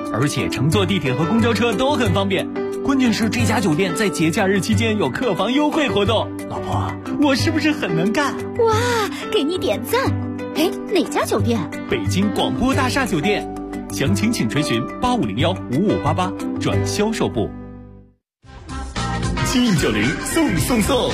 而且乘坐地铁和公交车都很方便。关键是这家酒店在节假日期间有客房优惠活动。老婆，我是不是很能干？ 哇，给你点赞！哎，哪家酒店？ 北京广播大厦酒店。详情请垂询85015588转销售部。幸运90送。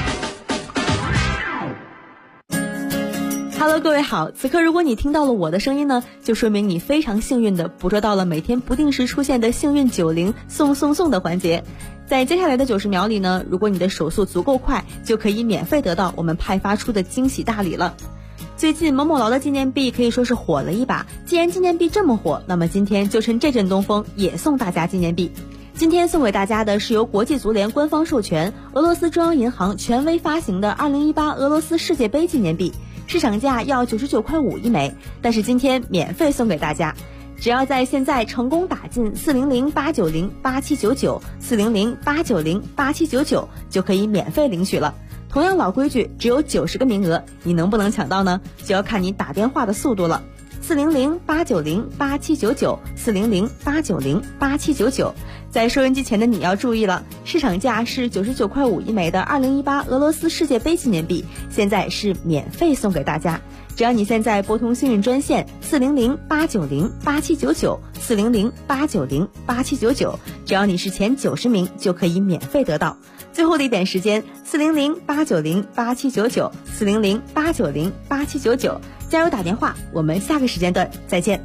Hello， 各位好，此刻如果你听到了我的声音呢，就说明你非常幸运的捕捉到了每天不定时出现的幸运90送的环节。在接下来的90秒里呢，如果你的手速足够快，就可以免费得到我们派发出的惊喜大礼了。最近某某劳的纪念币可以说是火了一把，既然纪念币这么火，那么今天就趁这阵东风也送大家纪念币。今天送给大家的是由国际足联官方授权，俄罗斯中央银行权威发行的2018俄罗斯世界杯纪念币，市场价要99.5块一枚，但是今天免费送给大家。只要在现在成功打进400-890-8799，400-890-8799，就可以免费领取了。同样老规矩，只有90个名额，你能不能抢到呢？就要看你打电话的速度了。400-890-8799，400-890-8799。在收音机前的你要注意了，市场价是99.5块一枚的2018俄罗斯世界杯纪念币，现在是免费送给大家。只要你现在拨通幸运专线400-890-8799，400-890-8799，只要你是前90名就可以免费得到。最后的一点时间，400-890-8799，400-890-8799，加油打电话，我们下个时间段再见。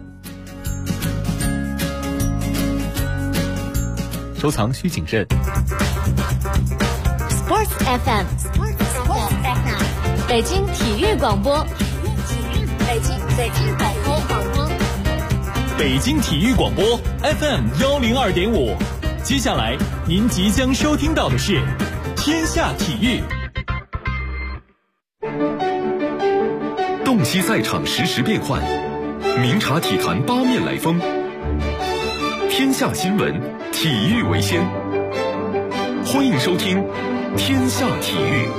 收藏需谨慎。 Sports FM， 北京体育广播，北京广播， 北京体育广播 FM 102.5。接下来您即将收听到的是天下体育。 洞悉赛场实时变幻，明察体坛八面来风。天下新闻，体育为先。欢迎收听天下体育。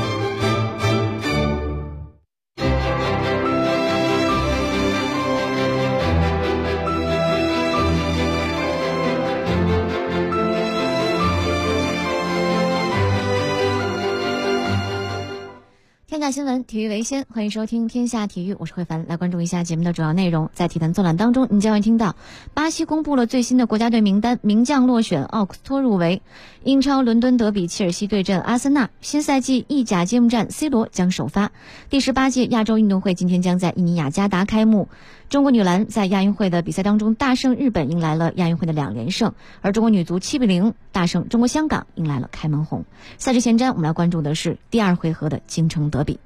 天下新闻，体育为先，欢迎收听天下体育，我是慧凡。来关注一下节目的主要内容。在体坛纵览当中，你将会听到巴西公布了最新的国家队名单，名将落选，奥库斯托入围。英超伦敦德比，切尔西对阵阿森纳，新赛季意甲揭幕战 C 罗将首发。第18届亚洲运动会今天将在印尼雅加达开幕。中国女篮在亚运会的比赛当中大胜日本，迎来了亚运会的2连胜，而中国女足7-0大胜中国香港，迎来了开门红。赛事前瞻，我们来关注的是第2回合的京城德比。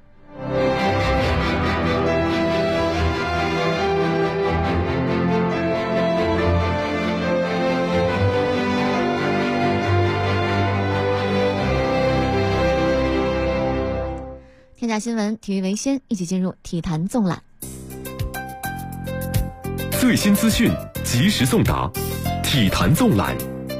天下新闻，体育为先，一起进入体坛纵览。 最新资讯，及时送达，体坛纵览。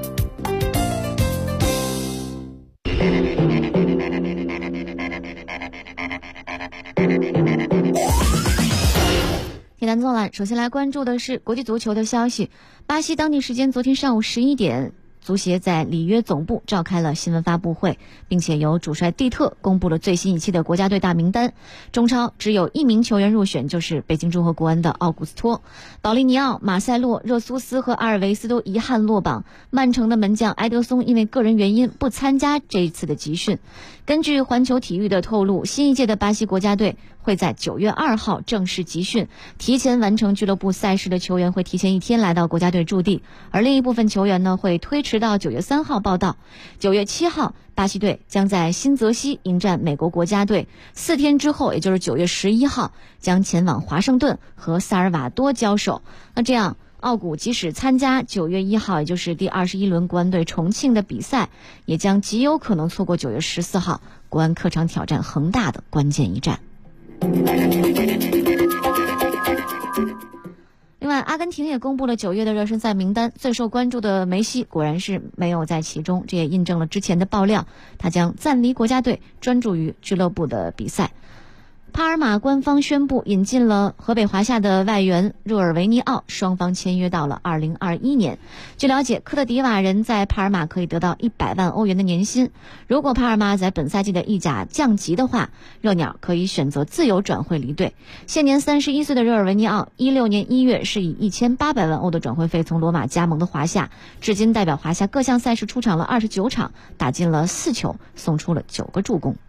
体坛纵览，首先来关注的是国际足球的消息。巴西当地时间昨天上午11点。足协在里约总部召开了新闻发布会，并且由主帅蒂特公布了最新一期的国家队大名单。中超只有1名球员入选，就是北京中赫国安的奥古斯托。保利尼奥、马塞洛、热苏斯和阿尔维斯都遗憾落榜。曼城的门将埃德松因为个人原因不参加这一次的集训。根据环球体育的透露，新一届的巴西国家队会在9月2号正式集训，提前完成俱乐部赛事的球员会提前1天来到国家队驻地，而另一部分球员呢会推迟到9月3号报到。9月7号，巴西队将在新泽西迎战美国国家队，4天之后，也就是9月11号，将前往华盛顿和萨尔瓦多交手。那这样，奥古即使参加9月1号，也就是第21轮国安队重庆的比赛，也将极有可能错过9月14号国安客场挑战恒大的关键一战。另外，阿根廷也公布了9月的热身赛名单，最受关注的梅西果然是没有在其中，这也印证了之前的爆料，他将暂离国家队，专注于俱乐部的比赛。 帕尔马官方宣布引进了河北华夏的外援热尔维尼奥，双方签约到了2021年。据了解，科特迪瓦人在帕尔马可以得到100万欧元的年薪。如果帕尔马在本赛季的意甲降级的话，热鸟可以选择自由转会离队。现年31岁的热尔维尼奥，16年1月是以1800万欧的转会费从罗马加盟的华夏，至今代表华夏各项赛事出场了29场，打进了4球，送出了9个助攻。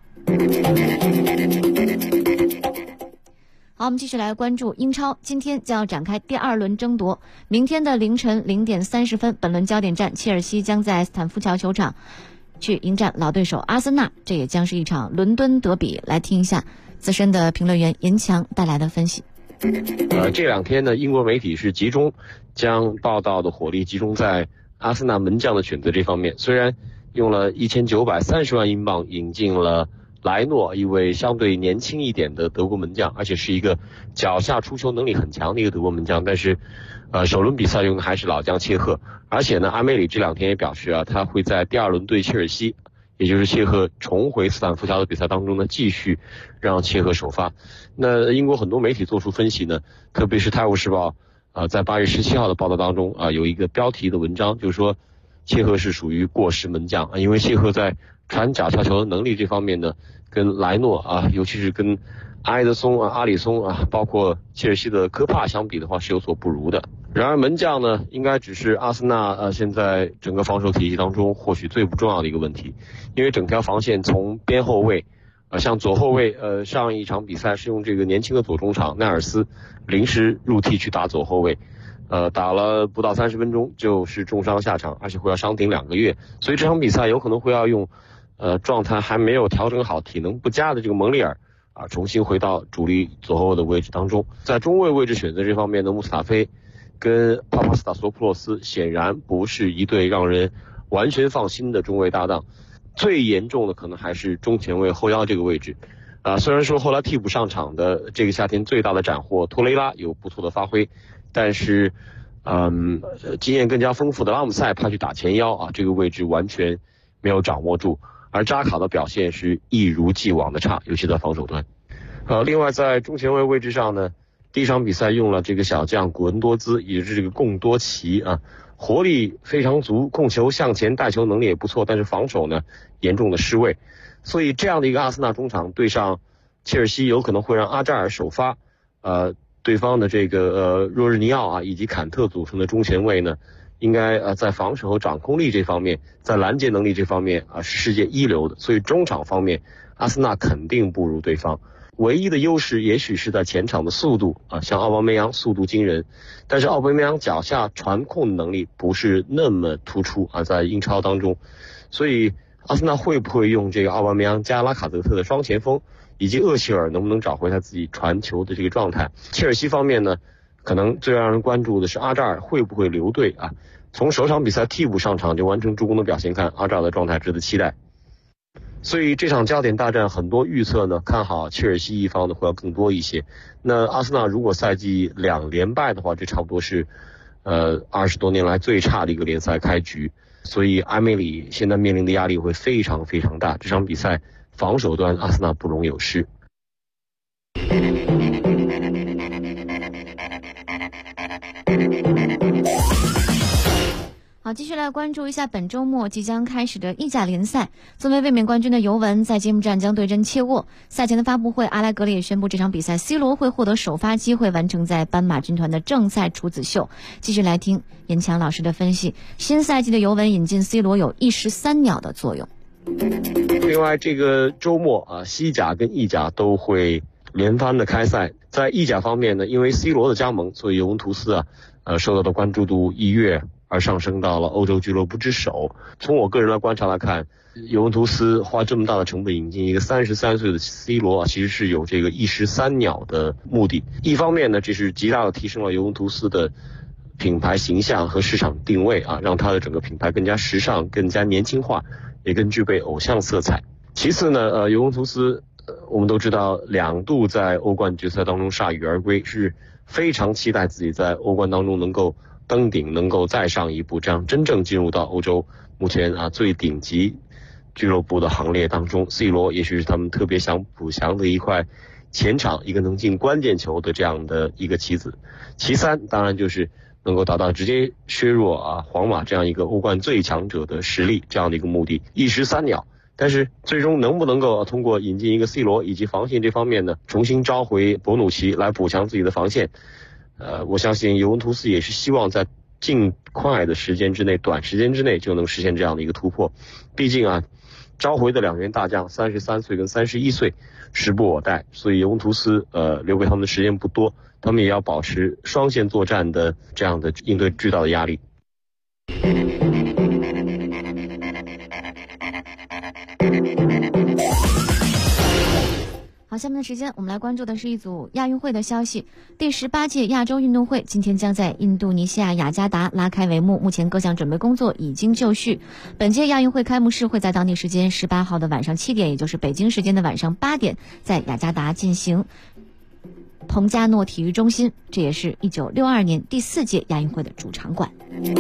好，我们继续来关注英超，今天将要展开第2轮争夺。明天的凌晨0点30分，本轮焦点战，切尔西将在斯坦福桥球场去迎战老对手阿森纳，这也将是一场伦敦德比。来听一下资深的评论员严强带来的分析。 这2天呢，英国媒体是集中将报道的火力集中在阿森纳门将的选择这方面。虽然用了1930万英镑引进了莱诺，一位相对年轻一点的德国门将，而且是一个脚下出球能力很强的一个德国门将，但是首轮比赛用的还是老将切赫。而且呢，阿梅里这2天也表示他会在第2轮对切尔西，也就是切赫重回斯坦福桥的比赛当中呢，继续让切赫首发。那英国很多媒体做出分析呢，特别是《泰晤士报》在8月17号的报道当中有一个标题的文章，就是说切赫是属于过时门将因为切赫在传脚下球的能力这方面呢，跟莱诺尤其是跟埃德松阿里松包括切尔西的科帕相比的话是有所不如的。然而门将呢，应该只是阿森纳现在整个防守体系当中或许最不重要的一个问题，因为整条防线从边后卫像左后卫上一场比赛是用这个年轻的左中场奈尔斯临时入替去打左后卫，打了不到30分钟就是重伤下场，而且会要伤停2个月，所以这场比赛有可能会要用状态还没有调整好、体能不佳的这个蒙利尔重新回到主力左后卫的位置当中。在中卫位置选择这方面呢，穆斯塔菲跟帕帕斯塔索普洛斯显然不是一对让人完全放心的中卫搭档。最严重的可能还是中前卫后腰这个位置虽然说后来替补上场的这个夏天最大的斩获托雷拉有不错的发挥，但是经验更加丰富的拉姆塞派去打前腰这个位置完全没有掌握住，而扎卡的表现是一如既往的差，尤其在防守端。另外在中前卫位置上呢，第一场比赛用了这个小将古恩多兹，也就是这个贡多齐活力非常足，控球向前带球能力也不错，但是防守呢严重的失位。所以这样的一个阿森纳中场对上切尔西，有可能会让阿扎尔首发，对方的这个若日尼奥以及坎特组成的中前卫呢，应该在防守和掌控力这方面，在拦截能力这方面是世界一流的，所以中场方面阿森纳肯定不如对方。唯一的优势也许是在前场的速度像奥巴梅扬速度惊人，但是奥巴梅扬脚下传控能力不是那么突出在英超当中，所以阿森纳会不会用这个奥巴梅扬加拉卡泽特的双前锋，以及厄齐尔能不能找回他自己传球的这个状态。切尔西方面呢，可能最让人关注的是阿扎尔会不会留队从首场比赛替补上场就完成助攻的表现看，阿扎尔的状态值得期待。所以这场焦点大战很多预测呢看好切尔西一方的会要更多一些。那阿森纳如果赛季2连败的话，这差不多是20多年来最差的一个联赛开局，所以埃梅里现在面临的压力会非常非常大。这场比赛防守端阿森纳不容有失。 好，继续来关注一下本周末即将开始的意甲联赛。作为卫冕冠军的尤文在揭幕战将对阵切沃。赛前的发布会，阿莱格里也宣布这场比赛 C 罗会获得首发机会，完成在斑马军团的正赛处子秀。继续来听严强老师的分析，新赛季的尤文引进 C 罗有一石三鸟的作用。 另外这个周末西甲跟意甲都会连番的开赛。在意甲方面呢，因为 C 罗的加盟，所以尤文图斯受到的关注度一跃而上升到了欧洲俱乐部之首。从我个人的观察来看，尤文图斯花这么大的成本引进一个33岁的 C 罗其实是有这个一石三鸟的目的。一方面呢，这是极大的提升了尤文图斯的品牌形象和市场定位让它的整个品牌更加时尚、更加年轻化，也更具备偶像色彩。其次呢，尤文图斯我们都知道2度在欧冠决赛当中铩羽而归，是非常期待自己在欧冠当中能够登顶，能够再上一步，这样真正进入到欧洲目前最顶级俱乐部的行列当中。 C 罗也许是他们特别想补强的一块前场一个能进关键球的这样的一个棋子。其三当然就是能够达到直接削弱皇马这样一个欧冠最强者的实力这样的一个目的，一石三鸟。但是最终能不能够通过引进一个 C 罗以及防线这方面呢，重新召回博努奇来补强自己的防线，我相信尤文图斯也是希望在尽快的时间之内，短时间之内就能实现这样的一个突破。毕竟召回的2员大将33岁跟31岁，时不我待，所以尤文图斯留给他们的时间不多，他们也要保持双线作战的这样的应对巨大的压力。 好，下面的时间我们来关注的是一组亚运会的消息。第18届亚洲运动会今天将在印度尼西亚雅加达拉开帷幕，目前各项准备工作已经就绪。本届亚运会开幕式会在当地时间18号的晚上7点，也就是北京时间的晚上8点，在雅加达进行。彭加诺体育中心，这也是1962年第4届亚运会的主场馆。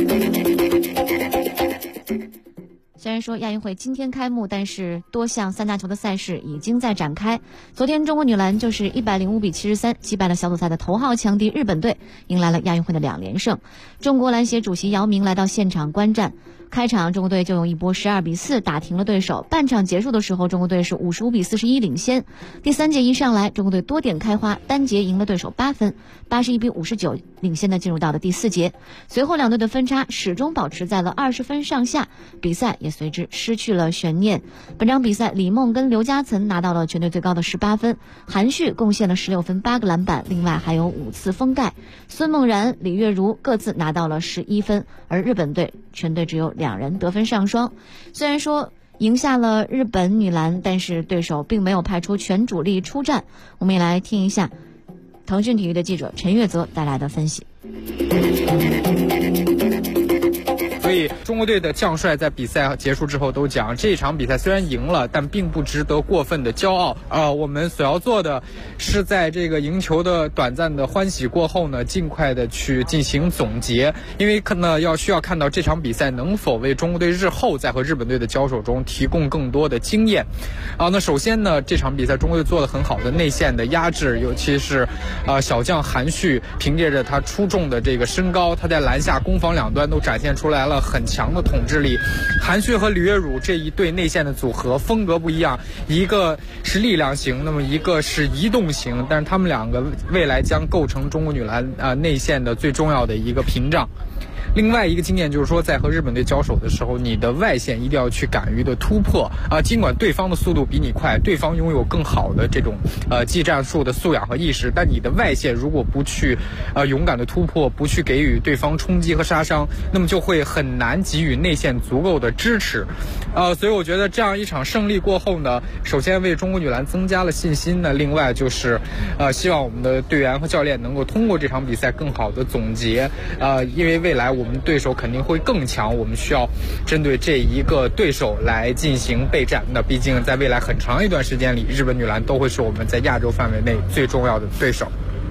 虽然说亚运会今天开幕，但是多项3大球的赛事已经在展开。昨天中国女篮就是105比73击败了小组赛的头号强敌日本队，迎来了亚运会的2连胜。中国篮协主席姚明来到现场观战，开场中国队就用一波12比4打停了对手，半场结束的时候中国队是55比41领先。第3节一上来，中国队多点开花，单节赢了对手8分，81比59领先的进入到了第4节。随后两队的分差始终保持在了20分上下，比赛也随之失去了悬念。本场比赛李梦跟刘嘉岑拿到了全队最高的18分，韩旭贡献了16分8个篮板，另外还有5次封盖。孙梦然、李月如各自拿到了11分，而日本队全队只有2人得分上双。虽然说赢下了日本女篮，但是对手并没有派出全主力出战。我们也来听一下腾讯体育的记者陈月泽带来的分析。 所以中国队的将帅在比赛结束之后都讲，这场比赛虽然赢了，但并不值得过分的骄傲。我们所要做的是在这个赢球的短暂的欢喜过后呢，尽快的去进行总结，因为需要看到这场比赛能否为中国队日后在和日本队的交手中提供更多的经验。那首先呢，这场比赛中国队做了很好的内线的压制，尤其是小将韩旭凭借着他出众的这个身高，他在篮下攻防两端都展现出来了很强的统治力。韩旭和李月汝这一对内线的组合风格不一样，一个是力量型，那么一个是移动型，但是他们两个未来将构成中国女篮内线的最重要的一个屏障。另外一个经验就是说，在和日本队交手的时候，你的外线一定要去敢于的突破尽管对方的速度比你快，对方拥有更好的这种技战术的素养和意识，但你的外线如果不去勇敢的突破，不去给予对方冲击和杀伤，那么就会很难给予内线足够的支持。所以我觉得这样一场胜利过后呢，首先为中国女篮增加了信心呢，另外就是希望我们的队员和教练能够通过这场比赛更好的总结因为未来我们对手肯定会更强，我们需要针对这一个对手来进行备战。那毕竟在未来很长一段时间里，日本女篮都会是我们在亚洲范围内最重要的对手。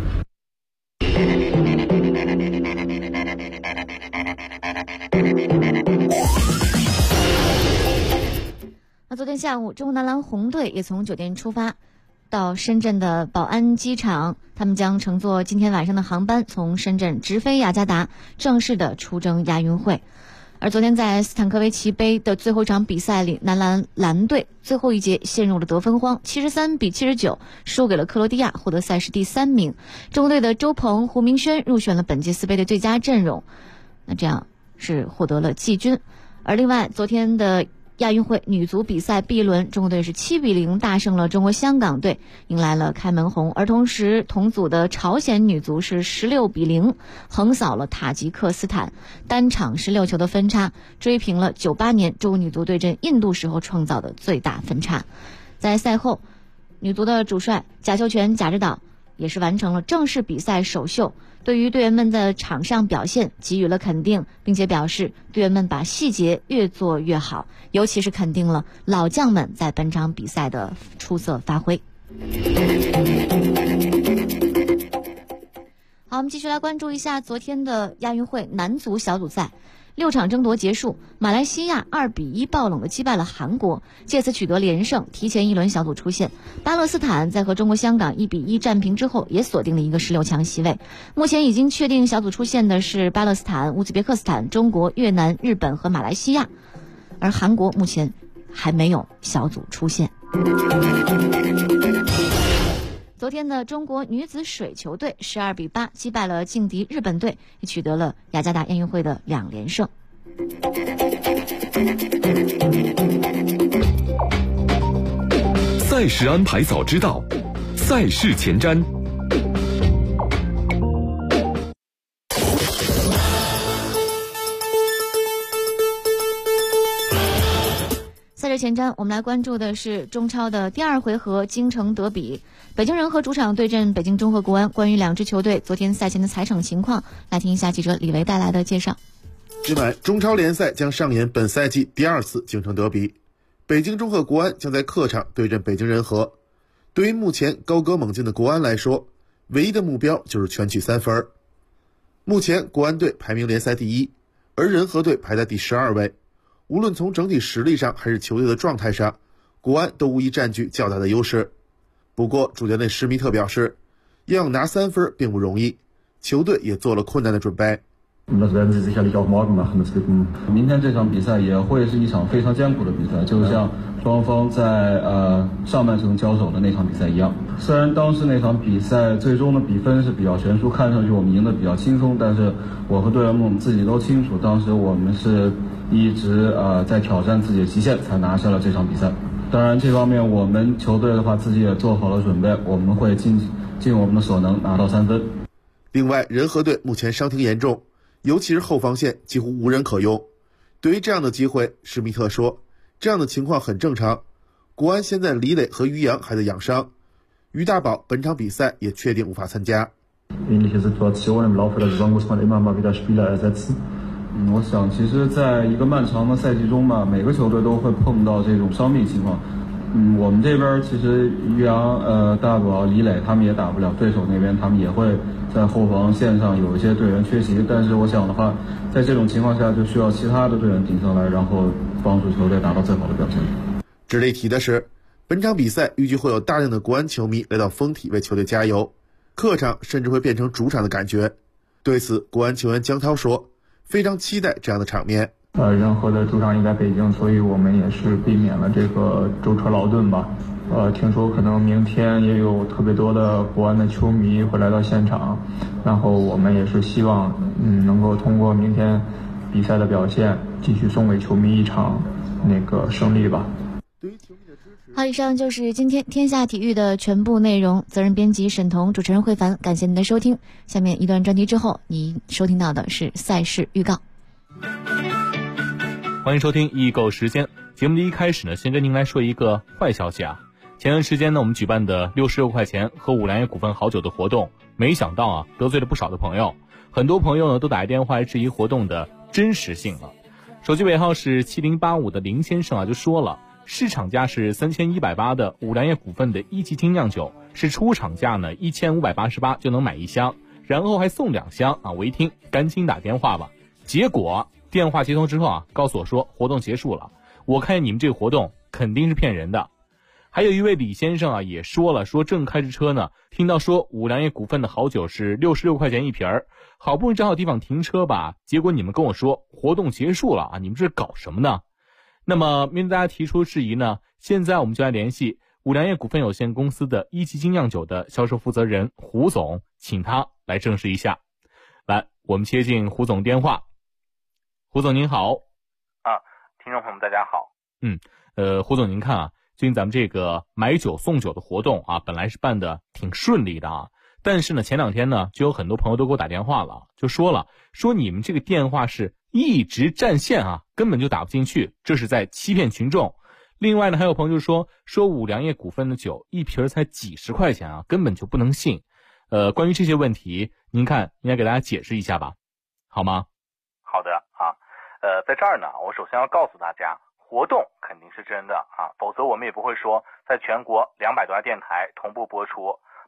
昨天下午，中国男篮红队也从酒店出发到深圳的宝安机场，他们将乘坐今天晚上的航班从深圳直飞雅加达，正式的出征亚运会。而昨天在斯坦科维奇杯的最后一场比赛里，男篮蓝队最后一节陷入了得分荒，73比79输给了克罗地亚，获得赛事第3名。中国队的周鹏、胡明轩入选了本届四杯的最佳阵容，那这样是获得了季军。而另外昨天的亚运会女足比赛 B 轮，中国队是7比0大胜了中国香港队，迎来了开门红。而同时同组的朝鲜女足是16比0横扫了塔吉克斯坦，单场16球的分差，追平了98年中国女足对阵印度时候创造的最大分差。在赛后，女足的主帅贾秀全贾指导也是完成了正式比赛首秀，对于队员们的场上表现给予了肯定，并且表示队员们把细节越做越好，尤其是肯定了老将们在本场比赛的出色发挥。 好，我们继续来关注一下昨天的亚运会男足小组赛，6场争夺结束，马来西亚2-1爆冷的击败了韩国，借此取得连胜，提前一轮小组出线。巴勒斯坦在和中国香港1-1战平之后，也锁定了一个16强席位。目前已经确定小组出线的是巴勒斯坦、乌兹别克斯坦、中国、越南、日本和马来西亚，而韩国目前还没有小组出线。昨天的中国女子水球队12-8击败了劲敌日本队，也取得了雅加达亚运会的2连胜。 赛事安排早知道，赛事前瞻。 赛事前瞻，我们来关注的是中超的第2回合京城德比，北京人和主场对阵北京中赫国安。关于两支球队昨天赛前的赛程情况，来听一下记者李维带来的介绍。 今晚中超联赛将上演本赛季第2次京城德比，北京中赫国安将在客场对阵北京人和。对于目前高歌猛进的国安来说，唯一的目标就是全取3分。目前国安队排名联赛第1，而人和队排在第12位。无论从整体实力上还是球队的状态上，国安都无疑占据较大的优势。不过主教练施密特表示，要拿3分并不容易，球队也做了困难的准备。 Das werden sie sicherlich auch morgen machen. 明天这场比赛也会是一场非常艰苦的比赛，就像双方在上半程交手的那场比赛一样。虽然当时那场比赛最终的比分是比较悬殊，看上去我们赢得比较轻松，但是我和队员们自己都清楚，当时我们是一直在挑战自己的极限才拿下了这场比赛。当然这方面我们球队的话自己也做好了准备，我们会尽我们的所能拿到3分。 另外人和队目前伤停严重，尤其是后防线几乎无人可用。对于这样的机会，施密特说，这样的情况很正常。国安现在李磊和于洋还在养伤，于大宝本场比赛也确定无法参加。 Ähnliche Situation im Laufe der Saison muss man immer mal wieder Spieler ersetzen。我想其实在一个漫长的赛季中吧，每个球队都会碰到这种伤病情况。我们这边其实于洋、大宝、李磊他们也打不了，对手那边他们也会在后防线上有一些队员缺席，但是我想的话，在这种情况下就需要其他的队员顶上来，然后帮助球队达到最好的表现。 值得一提的是，本场比赛预计会有大量的国安球迷来到丰体为球队加油，客场甚至会变成主场的感觉。对此，国安球员姜涛说，非常期待这样的场面。 人和的主场也在北京，所以我们也是避免了这个舟车劳顿吧。听说可能明天也有特别多的国安的球迷会来到现场，然后我们也是希望能够通过明天比赛的表现，继续送给球迷一场那个胜利吧。 好，以上就是今天天下体育的全部内容。责任编辑沈彤，主持人慧凡，感谢您的收听。下面一段专题之后，你收听到的是赛事预告。 欢迎收听易购时间。节目的一开始呢，先跟您来说一个坏消息啊。前段时间呢，我们举办的66块钱喝五粮液股份好酒的活动，没想到啊，得罪了不少的朋友。很多朋友呢，都打电话来质疑活动的真实性了。手机尾号是7085的林先生啊，就说了，市场价是3180的五粮液股份的1级精酿酒，是出厂价呢1588就能买1箱，然后还送2箱啊！我一听，赶紧打电话吧。结果电话接通之后啊，告诉我说活动结束了。我看你们这个活动肯定是骗人的。还有一位李先生啊，也说了，说正开着车呢，听到说五粮液股份的好酒是66块钱一瓶儿，好不容易找好地方停车吧，结果你们跟我说活动结束了啊，你们这是搞什么呢？那么面对大家提出质疑呢，现在我们就来联系五粮液股份有限公司的1级精酿酒的销售负责人胡总，请他来证实一下。来，我们接进胡总电话。胡总您好。 听众朋友们大家好。 胡总您看啊，最近咱们这个买酒送酒的活动啊，本来是办的挺顺利的啊，但是呢前2天呢，就有很多朋友都给我打电话了，就说你们这个电话是一直占线啊，根本就打不进去，这是在欺骗群众。另外呢，还有朋友就说五粮液股份的酒一瓶才几十块钱啊，根本就不能信。关于这些问题，您看应该给大家解释一下吧，好吗？ 好的啊，在这儿呢，我首先要告诉大家，活动肯定是真的啊，否则我们也不会说在全国200多家电台同步播出，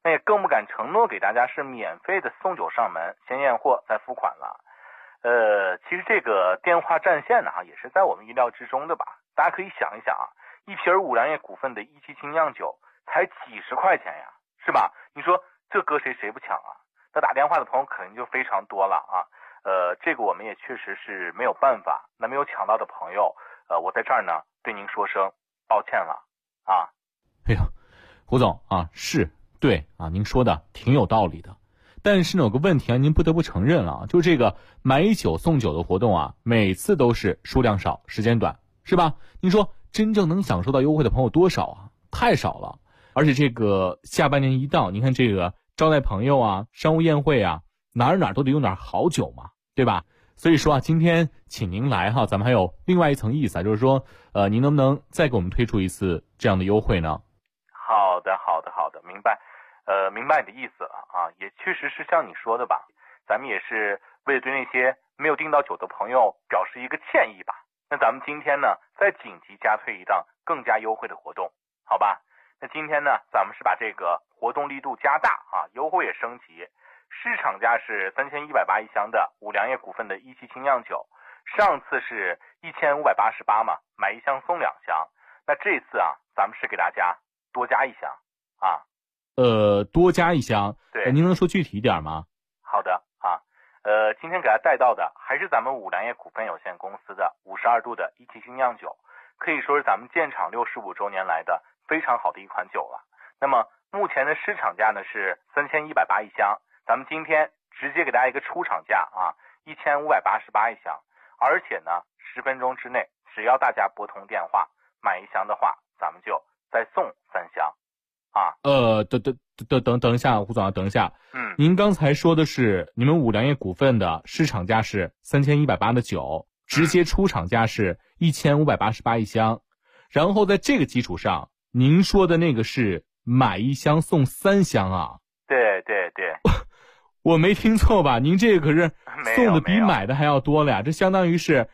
那也更不敢承诺给大家是免费的送酒上门，先验货再付款了。其实这个电话占线呢，也是在我们意料之中的吧。大家可以想一想啊，一瓶五粮液股份的17精酿酒才几十块钱呀，是吧？你说这搁谁不抢啊？那打电话的朋友肯定就非常多了啊。这个我们也确实是没有办法。那没有抢到的朋友，我在这儿呢对您说声抱歉了啊。 哎呀，胡总啊，是对啊，您说的挺有道理的。但是呢，有个问题啊，您不得不承认了啊，就这个买酒送酒的活动啊，每次都是数量少，时间短，是吧？您说真正能享受到优惠的朋友多少啊？太少了。而且这个下半年一到，您看这个招待朋友啊，商务宴会啊，哪儿都得用点好酒嘛，对吧？所以说啊，今天请您来哈，咱们还有另外一层意思啊，就是说，您能不能再给我们推出一次这样的优惠呢？ 好的，明白。明白你的意思了啊，也确实是像你说的吧，咱们也是为了对那些没有订到酒的朋友表示一个歉意吧。那咱们今天呢，再紧急加推一档更加优惠的活动，好吧？那今天呢，咱们是把这个活动力度加大啊，优惠也升级。市场价是3180一箱的五粮液股份的17精酿酒，上次是1588嘛，买一箱送2箱。那这次啊，咱们是给大家多加一箱啊。 多加一箱， 对， 您能说具体一点吗？ 好的啊，今天给大家带到的还是咱们五粮液股份有限公司的52度的17精酿酒，可以说是咱们建厂65周年来的非常好的一款酒了。那么目前的市场价呢是3180一箱，咱们今天直接给大家一个出厂价啊，1588一箱，而且呢10分钟之内，只要大家拨通电话买一箱的话，咱们就再送3箱。啊， 等一下，胡总啊，等一下。您刚才说的是你们五粮液股份的市场价是3180的酒，直接出厂价是1588一箱，然后在这个基础上，您说的那个是买一箱送3箱啊？ 对， 我没听错吧？您这个可是送的比买的还要多了呀，这相当于是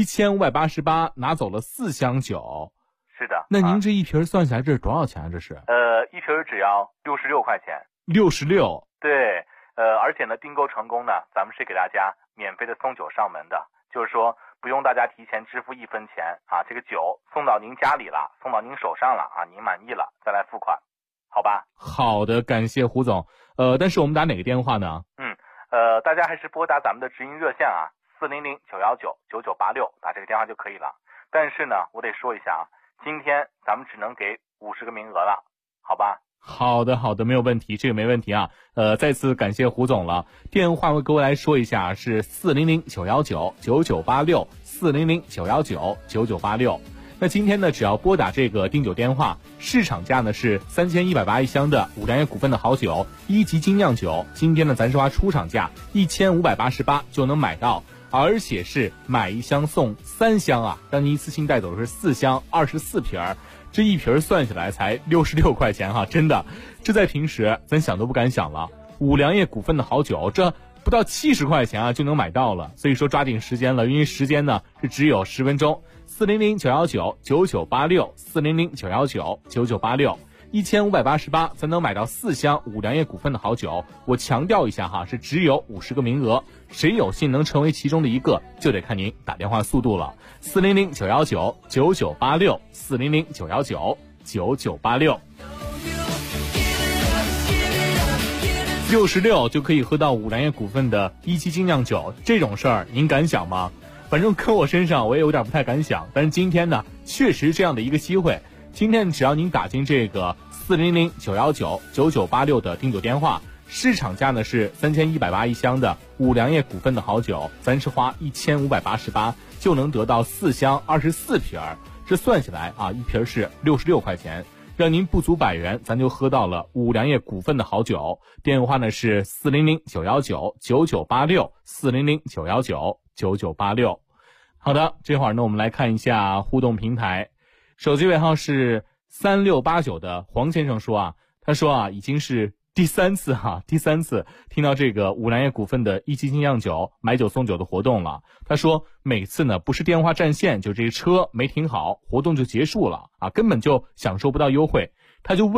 1588拿走了4箱酒。 是的。 那您这一瓶算下来这是多少钱啊？这是？ 一瓶只要66块钱。 66。 对，而且呢，订购成功呢，咱们是给大家免费的送酒上门的，就是说不用大家提前支付1分钱啊，这个酒送到您家里了，送到您手上了啊，您满意了再来付款，好吧？ 好的，感谢胡总。但是我们打哪个电话呢？ 大家还是拨打咱们的直营热线啊，400-919-9986，打这个电话就可以了。但是呢，我得说一下啊，今天咱们只能给50个名额了，好吧？ 好的，没有问题，这个没问题啊。再次感谢胡总了。电话我各位来说一下，是400-919-9986 400-919-9986。那今天呢，只要拨打这个订酒电话，市场价呢是3180一箱的五粮液股份的好酒1级精酿酒，今天呢咱是花出厂价1588就能买到，而且是买一箱送3箱啊，让您一次性带走的是4箱24瓶，这一瓶算下来才66块钱哈，真的，这在平时咱想都不敢想了。五粮液股份的好酒，这不到70块钱啊就能买到了，所以说抓紧时间了，因为时间呢是只有10分钟。400-919-9986 400-919-9986 1588才能买到4箱五粮液股份的好酒。我强调一下哈，是只有50个名额，谁有幸能成为其中的一个，就得看您打电话速度了。400-919-9986 400-919-9986 66就可以喝到五粮液股份的1级精酿酒，这种事儿您敢想吗？反正搁我身上我也有点不太敢想，但是今天呢确实这样的一个机会，今天只要您打进这个400-919-9986的订酒电话，市场价呢是3180一箱的五粮液股份的好酒，咱是花1588就能得到4箱24瓶，这算下来啊，一瓶是66块钱，让您不足100元，咱就喝到了五粮液股份的好酒。电话呢是400-919-9986 400-919-9986。好的，这会儿呢我们来看一下互动平台，手机尾号是3689的黄先生说啊，他说啊已经是第三次听到这个五粮液股份的1级精酿酒买酒送酒的活动了。他说每次呢不是电话占线，就这个车没停好，活动就结束了啊，根本就享受不到优惠。他就问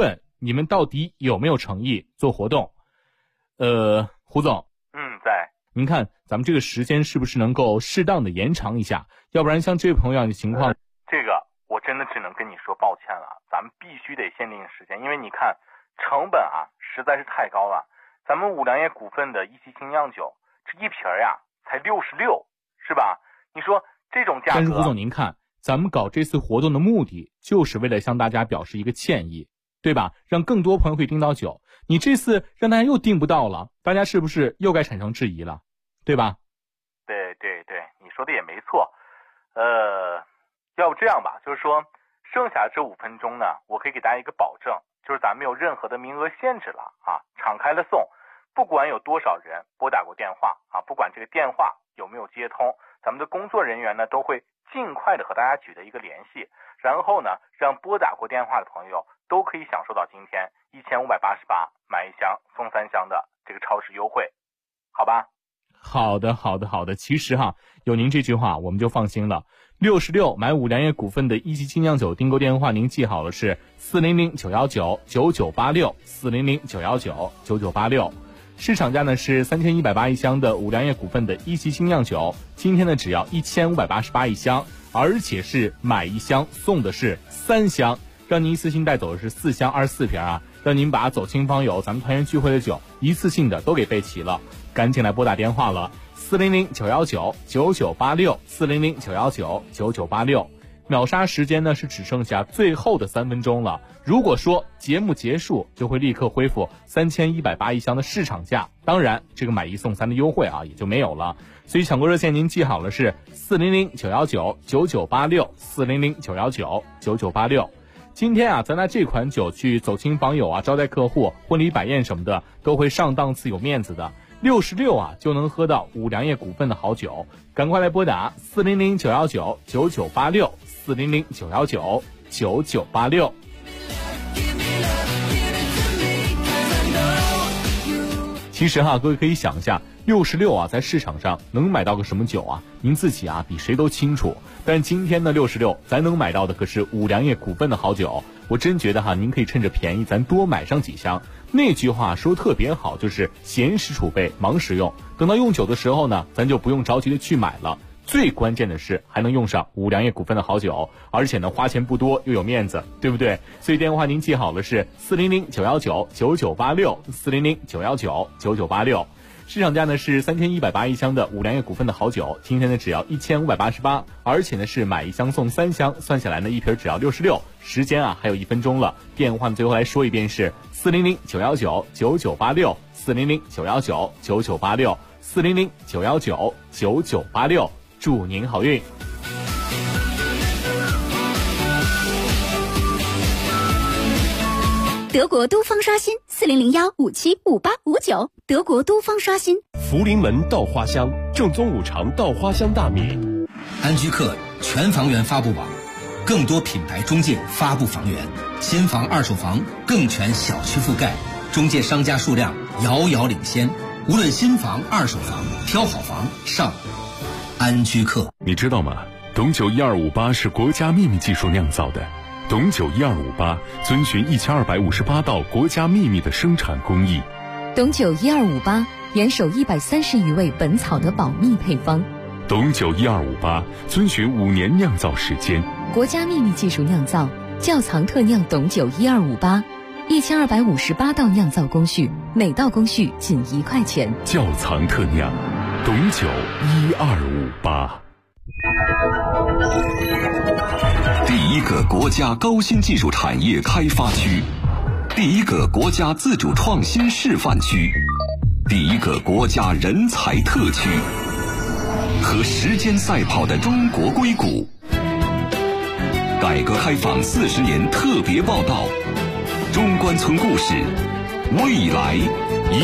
你们到底有没有诚意做活动？胡总， 在。 您看咱们这个时间是不是能够适当的延长一下？要不然像这位朋友的情况， 这个我真的只能跟你说抱歉了，咱们必须得限定时间，因为你看成本啊实在是太高了。咱们五粮液股份的一期精酿酒，这一瓶呀才66，是吧？你说这种价格。 但是胡总您看，咱们搞这次活动的目的就是为了向大家表示一个歉意，对吧？让更多朋友可以订到酒。你这次让大家又订不到了，大家是不是又该产生质疑了，对吧？ 对，你说的也没错。要不这样吧，就是说剩下这5分钟呢，我可以给大家一个保证，就是咱没有任何的名额限制了啊，敞开了送，不管有多少人拨打过电话啊，不管这个电话有没有接通，咱们的工作人员呢都会尽快的和大家取得一个联系，然后呢让拨打过电话的朋友都可以享受到今天1588买1箱送3箱的这个超市优惠，好吧？ 好的。其实有您这句话我们就放心了。66买五粮液股份的一期精酿酒订购电话您记好了，是400-919-9986 400-919-9986。市场价呢是3180一箱的五粮液股份的一期精酿酒，今天呢只要1588一箱，而且是买1箱送的是3箱，让您一次性带走的是4箱24瓶啊，让您把走亲访友咱们团圆聚会的酒一次性的都给备齐了。赶紧来拨打电话了，400-919-9986 400-919-9986。秒杀时间呢是只剩下最后的3分钟了，如果说节目结束就会立刻恢复3180一箱的市场价，当然这个买1送3的优惠也就没有了。所以抢购热线您记好了，是400-919-9986 400-919-9986。今天咱拿这款酒去走亲访友招待客户、婚礼摆宴什么的都会上档次有面子的。66就能喝到五粮液股份的好酒，赶快来拨打400-919-9986 400-919-9986。其实各位可以想一下，66在市场上能买到个什么酒您自己比谁都清楚。但今天的66咱能买到的可是五粮液股份的好酒，我真觉得您可以趁着便宜咱多买上几箱。那句话说特别好，就是闲时储备忙时用，等到用酒的时候呢，咱就不用着急的去买了。最关键的是还能用上五粮液股份的好酒，而且呢花钱不多又有面子，对不对？所以电话您记好了，是400-919-9986 400-919-9986。市场价呢是3180一箱的五粮液股份的好酒，今天呢只要1588，而且呢是买1箱送3箱，算下来呢一瓶只要66。时间还有1分钟了，电话呢最后来说一遍是400-919-9986 400-919-9986 400-919-9986。祝您好运。 德国都方刷新4001575859，德国都方刷新。 福临门稻花香正宗五常稻花香大米。 安居客全房源发布网，更多品牌中介发布房源，新房二手房更全小区覆盖，中介商家数量遥遥领先。无论新房二手房，挑好房上安居客。 你知道吗？董酒1258是国家秘密技术酿造的。董酒1258遵循1258道国家秘密的生产工艺。 董酒1258严守130余味本草的保密配方。 董酒1258遵循5年酿造时间， 国家秘密技术酿造，窖藏特酿董酒1258，1258道酿造工序，每道工序仅1块钱。 窖藏特酿，董酒1258。 第一个国家高新技术产业开发区，第一个国家自主创新示范区，第一个国家人才特区，和时间赛跑的中国硅谷。改革开放40年特别报道，中关村故事，未来